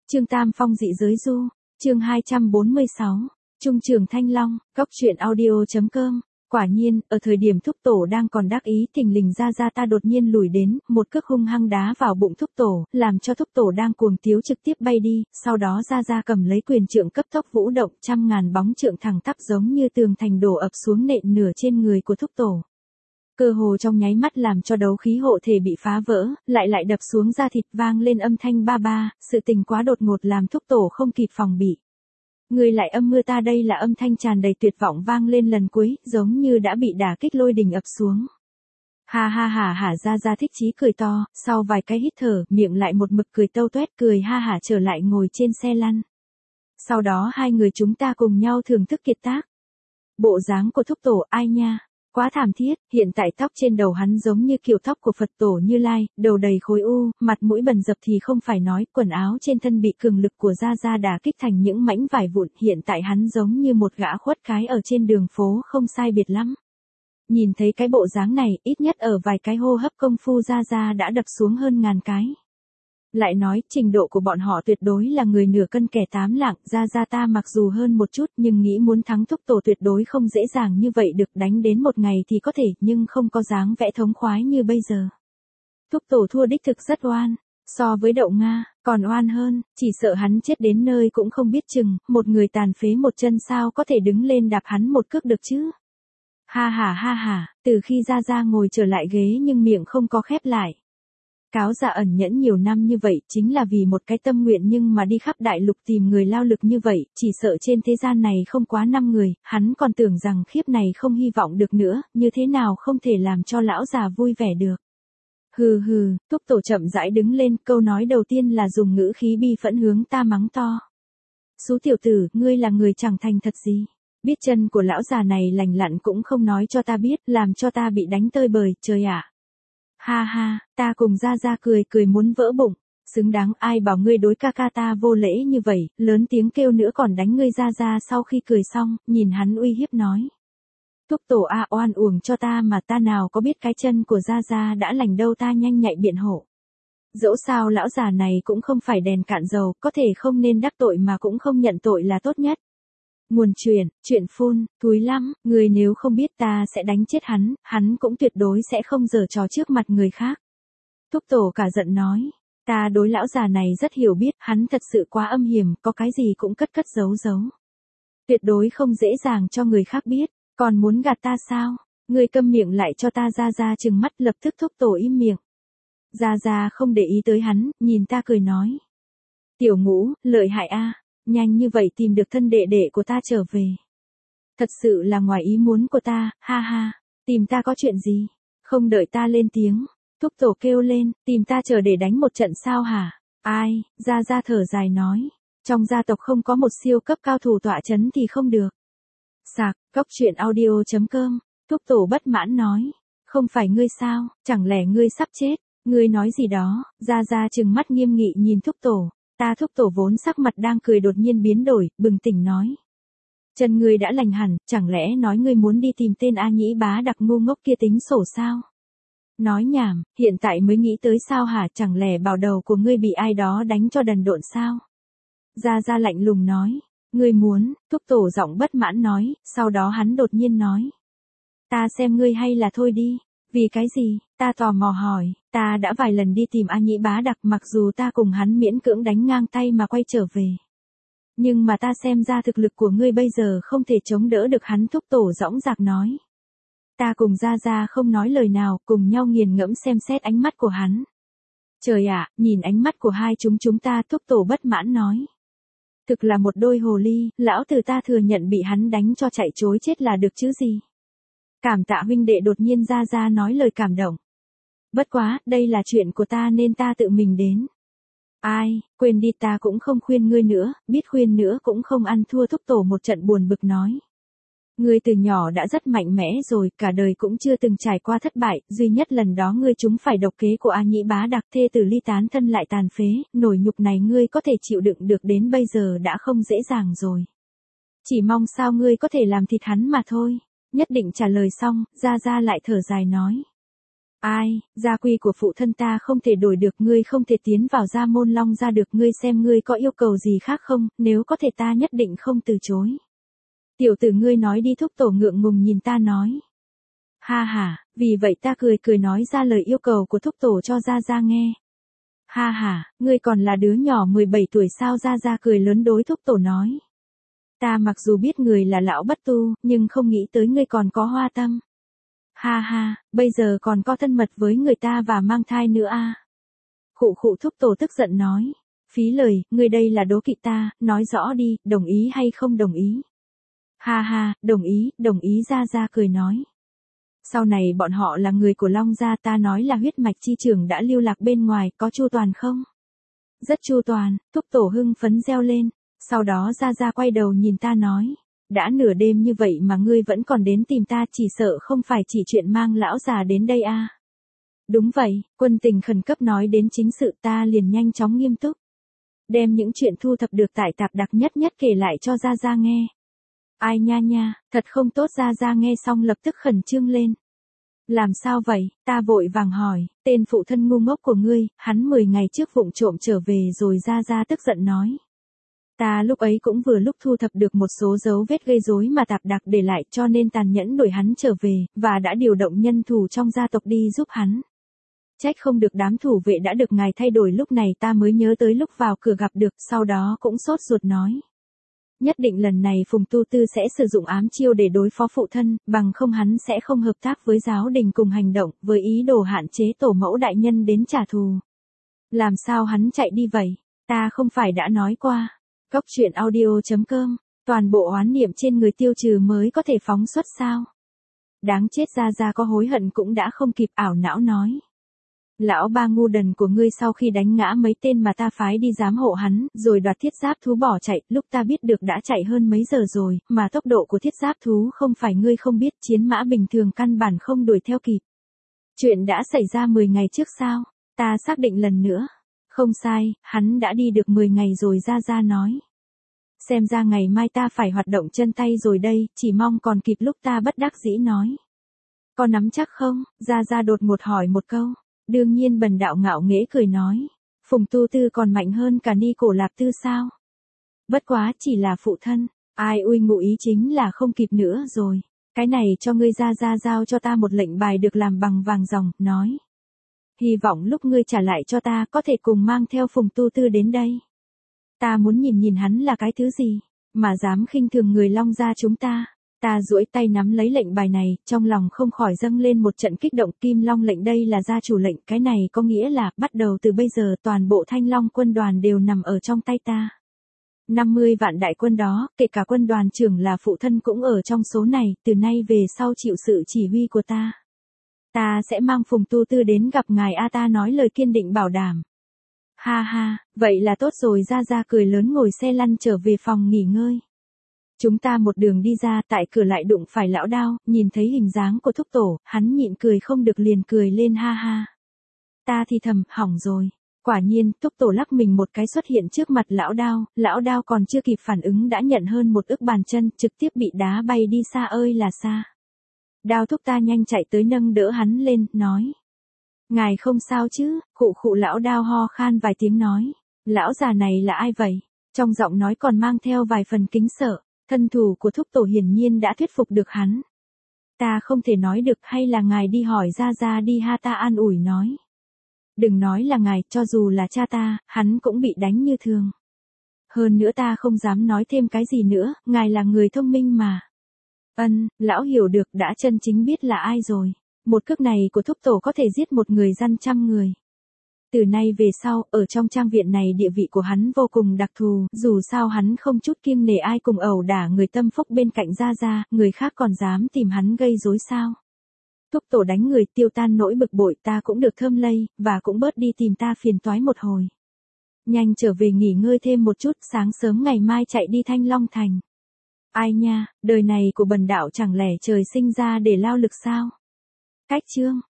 Trương Tam Phong dị giới du, chương 246, Trung Trường Thanh Long, Cóc truyện audio.com. Quả nhiên, ở thời điểm thúc tổ đang còn đắc ý thình lình ra ta đột nhiên lùi đến, một cước hung hăng đá vào bụng thúc tổ, làm cho thúc tổ đang cuồng tiếu trực tiếp bay đi, sau đó ra cầm lấy quyền trượng cấp tốc vũ động, trăm ngàn bóng trượng thẳng tắp giống như tường thành đổ ập xuống nện nửa trên người của thúc tổ. Cơ hồ trong nháy mắt làm cho đấu khí hộ thể bị phá vỡ, lại đập xuống da thịt vang lên âm thanh ba ba, sự tình quá đột ngột làm thúc tổ không kịp phòng bị. Người lại âm mưa ta đây là âm thanh tràn đầy tuyệt vọng vang lên lần cuối, giống như đã bị đả kích lôi đình ập xuống. Ha ha hả ra thích chí cười to, sau vài cái hít thở, miệng lại một mực cười tâu tuét cười ha hả trở lại ngồi trên xe lăn. Sau đó hai người chúng ta cùng nhau thưởng thức kiệt tác. Bộ dáng của thúc tổ ai nha. Quá thảm thiết, hiện tại tóc trên đầu hắn giống như kiểu tóc của Phật tổ Như Lai, đầu đầy khối u, mặt mũi bần dập thì không phải nói, quần áo trên thân bị cường lực của Gia đả kích thành những mảnh vải vụn, hiện tại hắn giống như một gã khuất cái ở trên đường phố không sai biệt lắm. Nhìn thấy cái bộ dáng này, ít nhất ở vài cái hô hấp công phu Gia đã đập xuống hơn ngàn cái. Lại nói, trình độ của bọn họ tuyệt đối là người nửa cân kẻ tám lạng, Gia ta mặc dù hơn một chút nhưng nghĩ muốn thắng thúc tổ tuyệt đối không dễ dàng như vậy được, đánh đến một ngày thì có thể nhưng không có dáng vẽ thống khoái như bây giờ. Thúc tổ thua đích thực rất oan, so với Đậu Nga, còn oan hơn, chỉ sợ hắn chết đến nơi cũng không biết chừng, một người tàn phế một chân sao có thể đứng lên đạp hắn một cước được chứ. Ha ha, từ khi Gia ngồi trở lại ghế nhưng miệng không có khép lại. Cáo già ẩn nhẫn nhiều năm như vậy chính là vì một cái tâm nguyện nhưng mà đi khắp đại lục tìm người lao lực như vậy, chỉ sợ trên thế gian này không quá 5 người, hắn còn tưởng rằng khiếp này không hy vọng được nữa, như thế nào không thể làm cho lão già vui vẻ được. Hừ, thúc tổ chậm rãi đứng lên, câu nói đầu tiên là dùng ngữ khí bi phẫn hướng ta mắng to. Xú tiểu tử, ngươi là người chẳng thành thật gì. Biết chân của lão già này lành lặn cũng không nói cho ta biết, làm cho ta bị đánh tơi bời, trời ạ. Ha, ta cùng Gia cười muốn vỡ bụng, xứng đáng ai bảo ngươi đối ca ta vô lễ như vậy, lớn tiếng kêu nữa còn đánh ngươi Gia sau khi cười xong, nhìn hắn uy hiếp nói. Thúc tổ oan uổng cho ta mà ta nào có biết cái chân của Gia đã lành đâu, ta nhanh nhạy biện hộ. Dẫu sao lão già này cũng không phải đèn cạn dầu, có thể không nên đắc tội mà cũng không nhận tội là tốt nhất. Nguồn chuyện phun, thúi lắm, người nếu không biết ta sẽ đánh chết hắn cũng tuyệt đối sẽ không giở trò trước mặt người khác. Thúc tổ cả giận nói, ta đối lão già này rất hiểu biết, hắn thật sự quá âm hiểm, có cái gì cũng cất giấu. Tuyệt đối không dễ dàng cho người khác biết, còn muốn gạt ta sao? Người câm miệng lại cho ta Gia trừng mắt, lập tức thúc tổ im miệng. Gia không để ý tới hắn, nhìn ta cười nói. Tiểu Ngũ, lợi hại a. Nhanh như vậy tìm được thân đệ đệ của ta trở về. Thật sự là ngoài ý muốn của ta, ha, tìm ta có chuyện gì? Không đợi ta lên tiếng, thúc tổ kêu lên, tìm ta chờ để đánh một trận sao hả? Ai, Gia thở dài nói, trong gia tộc không có một siêu cấp cao thủ tọa chấn thì không được. Sạc, Cóc truyện audio.com, thúc tổ bất mãn nói, không phải ngươi sao, chẳng lẽ ngươi sắp chết, ngươi nói gì đó, Gia trừng mắt nghiêm nghị nhìn thúc tổ. Thúc tổ vốn sắc mặt đang cười đột nhiên biến đổi, bừng tỉnh nói. Chân ngươi đã lành hẳn, chẳng lẽ nói ngươi muốn đi tìm tên A Nhĩ Bá Đặc ngu ngốc kia tính sổ sao? Nói nhảm, hiện tại mới nghĩ tới sao hả, chẳng lẽ bảo đầu của ngươi bị ai đó đánh cho đần độn sao? Gia lạnh lùng nói, ngươi muốn, thúc tổ giọng bất mãn nói, sau đó hắn đột nhiên nói. Ta xem ngươi hay là thôi đi. Vì cái gì? Ta tò mò hỏi, ta đã vài lần đi tìm A Nhĩ Bá Đặc mặc dù ta cùng hắn miễn cưỡng đánh ngang tay mà quay trở về. Nhưng mà ta xem ra thực lực của ngươi bây giờ không thể chống đỡ được hắn, thúc tổ dõng dạc nói. Ta cùng Gia không nói lời nào, cùng nhau nghiền ngẫm xem xét ánh mắt của hắn. Trời ạ, nhìn ánh mắt của hai chúng ta, thúc tổ bất mãn nói. Thực là một đôi hồ ly, lão tử ta thừa nhận bị hắn đánh cho chạy trối chết là được chứ gì. Cảm tạ huynh đệ, đột nhiên Gia nói lời cảm động. Bất quá, đây là chuyện của ta nên ta tự mình đến. Ai, quên đi, ta cũng không khuyên ngươi nữa, biết khuyên nữa cũng không ăn thua, thúc tổ một trận buồn bực nói. Ngươi từ nhỏ đã rất mạnh mẽ rồi, cả đời cũng chưa từng trải qua thất bại, duy nhất lần đó ngươi trúng phải độc kế của A Nhĩ Bá Đặc, thê tử ly tán thân lại tàn phế, nổi nhục này ngươi có thể chịu đựng được đến bây giờ đã không dễ dàng rồi. Chỉ mong sao ngươi có thể làm thịt hắn mà thôi. Nhất định trả lời xong, Gia lại thở dài nói. Ai, gia quy của phụ thân ta không thể đổi được, ngươi không thể tiến vào gia môn Long gia được, ngươi xem ngươi có yêu cầu gì khác không, nếu có thể ta nhất định không từ chối. Tiểu tử ngươi nói đi, thúc tổ ngượng ngùng nhìn ta nói. Ha ha, vì vậy ta cười cười nói ra lời yêu cầu của thúc tổ cho Gia Gia nghe. Ha ha, ngươi còn là đứa nhỏ 17 tuổi sao? Gia Gia cười lớn đối thúc tổ nói. Ta mặc dù biết người là lão bất tu, nhưng không nghĩ tới ngươi còn có hoa tâm. Ha ha, bây giờ còn có thân mật với người ta và mang thai nữa à. Khụ khụ, thúc tổ tức giận nói. Phí lời, ngươi đây là đố kỵ ta, nói rõ đi, đồng ý hay không đồng ý? Ha ha, đồng ý, Gia Gia cười nói. Sau này bọn họ là người của Long gia, ta nói là huyết mạch chi trưởng đã lưu lạc bên ngoài, có chu toàn không? Rất chu toàn, thúc tổ hưng phấn reo lên. Sau đó Gia Gia quay đầu nhìn ta nói. Đã nửa đêm như vậy mà ngươi vẫn còn đến tìm ta, chỉ sợ không phải chỉ chuyện mang lão già đến đây à? Đúng vậy, quân tình khẩn cấp nói đến chính sự, ta liền nhanh chóng nghiêm túc. Đem những chuyện thu thập được tại tạp đặc nhất nhất kể lại cho Gia Gia nghe. Ai nha nha, thật không tốt. Gia Gia nghe xong lập tức khẩn trương lên. Làm sao vậy? Ta vội vàng hỏi, tên phụ thân ngu ngốc của ngươi, hắn 10 ngày trước vụng trộm trở về rồi. Gia Gia tức giận nói. Ta lúc ấy cũng vừa lúc thu thập được một số dấu vết gây rối mà tạp đặc để lại, cho nên tàn nhẫn đuổi hắn trở về, và đã điều động nhân thủ trong gia tộc đi giúp hắn. Trách không được đám thủ vệ đã được ngài thay đổi, lúc này ta mới nhớ tới lúc vào cửa gặp được, sau đó cũng sốt ruột nói. Nhất định lần này Phùng Tu Tư sẽ sử dụng ám chiêu để đối phó phụ thân, bằng không hắn sẽ không hợp tác với giáo đình cùng hành động, với ý đồ hạn chế tổ mẫu đại nhân đến trả thù. Làm sao hắn chạy đi vậy? Ta không phải đã nói qua. Cóc truyện audio.com, toàn bộ oán niệm trên người tiêu trừ mới có thể phóng xuất sao? Đáng chết. Gia Gia có hối hận cũng đã không kịp, ảo não nói. Lão ba ngu đần của ngươi sau khi đánh ngã mấy tên mà ta phái đi giám hộ hắn, rồi đoạt thiết giáp thú bỏ chạy, lúc ta biết được đã chạy hơn mấy giờ rồi, mà tốc độ của thiết giáp thú không phải ngươi không biết, chiến mã bình thường căn bản không đuổi theo kịp. Chuyện đã xảy ra 10 ngày trước sao? Ta xác định lần nữa. Không sai, hắn đã đi được 10 ngày rồi. Gia Gia nói. Xem ra ngày mai ta phải hoạt động chân tay rồi đây, chỉ mong còn kịp lúc. Ta bất đắc dĩ nói. Có nắm chắc không? Gia Gia đột ngột hỏi một câu. Đương nhiên. Bần đạo ngạo nghễ cười nói. Phùng Tu Tư còn mạnh hơn cả Ni Cổ Lạp Tư sao? Bất quá chỉ là phụ thân. Ai ui, ngụ ý chính là không kịp nữa rồi. Cái này cho ngươi. Gia Gia giao cho ta một lệnh bài được làm bằng vàng ròng, nói. Hy vọng lúc ngươi trả lại cho ta có thể cùng mang theo Phùng Tu Tư đến đây. Ta muốn nhìn nhìn hắn là cái thứ gì, mà dám khinh thường người Long gia chúng ta. Ta duỗi tay nắm lấy lệnh bài này, trong lòng không khỏi dâng lên một trận kích động. Kim Long lệnh, đây là gia chủ lệnh, cái này có nghĩa là, bắt đầu từ bây giờ toàn bộ Thanh Long quân đoàn đều nằm ở trong tay ta. 50 vạn đại quân đó, kể cả quân đoàn trưởng là phụ thân cũng ở trong số này, từ nay về sau chịu sự chỉ huy của ta. Ta sẽ mang Phùng Tu Tư đến gặp ngài a. Ta nói lời kiên định bảo đảm. Ha ha, vậy là tốt rồi. Gia Gia cười lớn ngồi xe lăn trở về phòng nghỉ ngơi. Chúng ta một đường đi ra, tại cửa lại đụng phải lão Đao, nhìn thấy hình dáng của thúc tổ, hắn nhịn cười không được liền cười lên ha ha. Ta thì thầm, hỏng rồi. Quả nhiên, thúc tổ lắc mình một cái xuất hiện trước mặt lão Đao còn chưa kịp phản ứng đã nhận hơn một ức bàn chân, trực tiếp bị đá bay đi xa ơi là xa. Đao thúc ta nhanh chạy tới nâng đỡ hắn lên, nói. Ngài không sao chứ? Khụ khụ. Lão Đao ho khan vài tiếng nói. Lão già này là ai vậy? Trong giọng nói còn mang theo vài phần kính sợ. Thân thủ của thúc tổ hiển nhiên đã thuyết phục được hắn. Ta không thể nói được, hay là ngài đi hỏi Gia Gia đi ha. Ta an ủi nói. Đừng nói là ngài, cho dù là cha ta, hắn cũng bị đánh như thường. Hơn nữa ta không dám nói thêm cái gì nữa, ngài là người thông minh mà. Lão hiểu được, đã chân chính biết là ai rồi. Một cước này của thúc tổ có thể giết một người gian trăm người. Từ nay về sau, ở trong trang viện này địa vị của hắn vô cùng đặc thù, dù sao hắn không chút kiêng nể ai cùng ẩu đả người tâm phúc bên cạnh Gia Gia, người khác còn dám tìm hắn gây rối sao. Thúc tổ đánh người tiêu tan nỗi bực bội, ta cũng được thơm lây, và cũng bớt đi tìm ta phiền toái một hồi. Nhanh trở về nghỉ ngơi thêm một chút, sáng sớm ngày mai chạy đi Thanh Long Thành. Ai nha, đời này của bần đạo chẳng lẽ trời sinh ra để lao lực sao? Cách chương